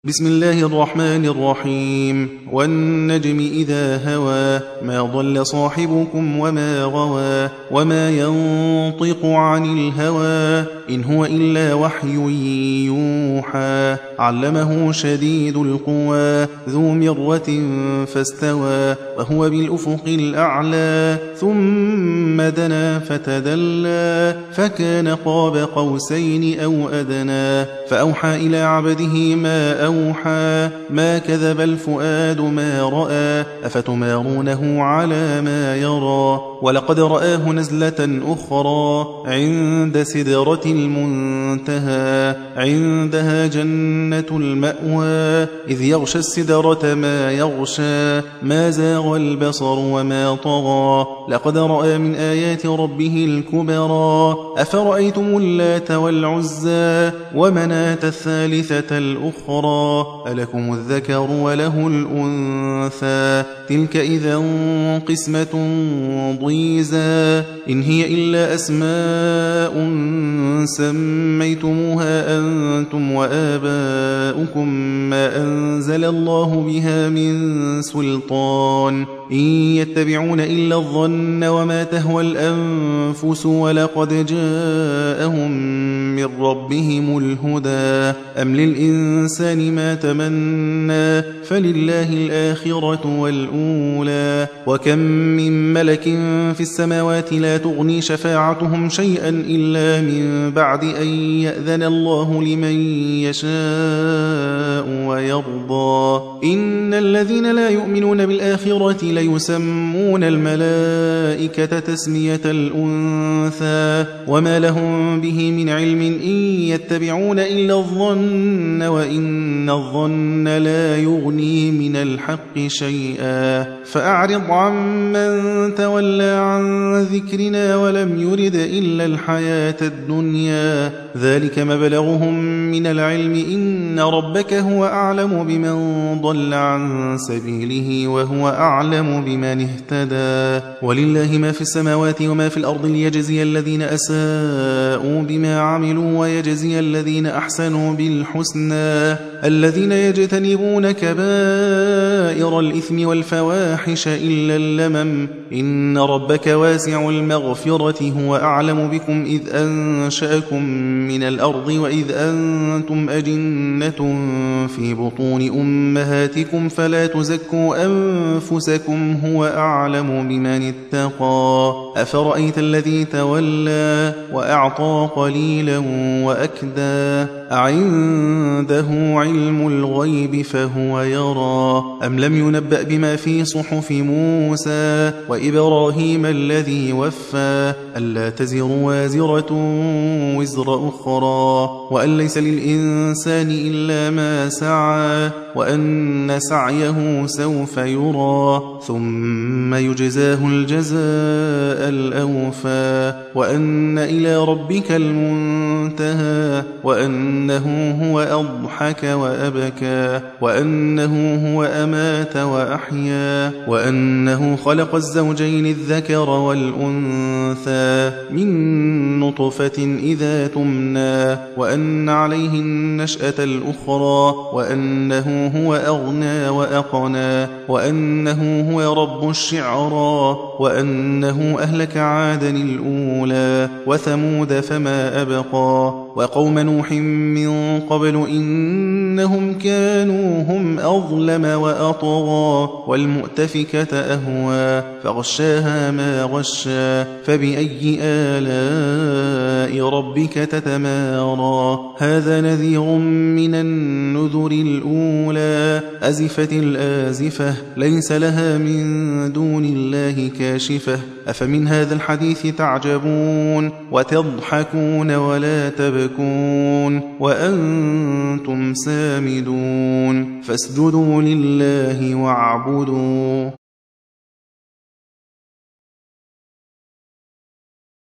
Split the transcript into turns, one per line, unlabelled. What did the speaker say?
بسم الله الرحمن الرحيم والنجم إذا هوى ما ضل صاحبكم وما غوى وما ينطق عن الهوى إن هو إلا وحي يوحى علمه شديد القوى ذو مرة فاستوى وهو بالأفق الأعلى ثم دنا فتدلى فكان قاب قوسين أو أدنى فأوحى إلى عبده ما أوحى ما كذب الفؤاد ما رأى أفتمارونه على ما يرى ولقد رآه نزلة أخرى عند سدرة المنتهى عندها جنة المأوى إذ يغشى السدرة ما يغشى ما زاغ البصر وما طغى لقد رأى من آيات ربه الكبرى أفرأيتم اللات والعزى ومناة الثالثة الأخرى ألكم الذكر وله الأنثى تلك إذا قسمة ضيزى إن هي إلا أسماء سميتموها أنتم وآباؤكم ما أنزل الله بها من سلطان إن يتبعون إلا الظن وما تهوى الأنفس ولقد جاءهم من ربهم الهدى أم للإنسان ما تمنى فلله الآخرة والأولى وكم من ملك في السماوات لا تغني شفاعتهم شيئا إلا من بعد أن يأذن الله لمن يشاء ويرضى إن الذين لا يؤمنون بالآخرة ليسمون الملائكة تسمية الأنثى وما لهم به من علم إن يتبعون إلا الظن وإن الظن لا يغني من الحق شيئا فأعرض عمن تولى عن ذكرنا ولم يرد إلا الحياة الدنيا ذلك مبلغهم من العلم إن ربك هو أعلم بمن ضل عن سبيله وهو أعلم بمن اهتدى ولله ما في السماوات وما في الأرض ليجزي الذين أساءوا بما عملوا ويجزي الذين أحسنوا بالحسنى الذين يجتنبون كبائر الإثم والفواحش إلا اللمم إن ربك واسع المغفرة هو أعلم بكم إذ أنشأكم من الأرض وإذ أنتم أجنة في بطون أمهاتكم فلا تزكوا أنفسكم هو أعلم بمن اتقى أفرأيت الذي تولى وأعطى قليلا وأكدى أعنده علم الغيب فهو يرى أم لم ينبأ بما في صحف موسى وإبراهيم الذي وفى ألا تزر وازرة وزر أخرى وأن ليس للإنسان إلا ما سعى وأن سعيه سوف يرى ثم يجزاه الجزاء الأوفى وأن إلى ربك المنتهى وأنه هو أضحك وأبكى وأنه هو أمات وأحيا وأنه خلق الزوجين الذكر والأنثى من نطفة إذا تمنى وأن عليه النشأة الأخرى وأنه هو أغنى وأقنى وأنه هو رب الشعرى وأنه أهلك عادا الأولى وثمود فما أبقى وقوم نوح من قبل إنهم كانوا هم أظلم وأطغى والمؤتفكة أهوى فغشاها ما غشى فبأي آلاء ربك تتمارى هذا نذير من النذر الأولى أزفت الآزفة ليس لها من دون الله كاشفة أفمن هذا الحديث تعجبون وتضحكون ولا تبكون وأنتم سامدون فاسجدوا لله واعبدوا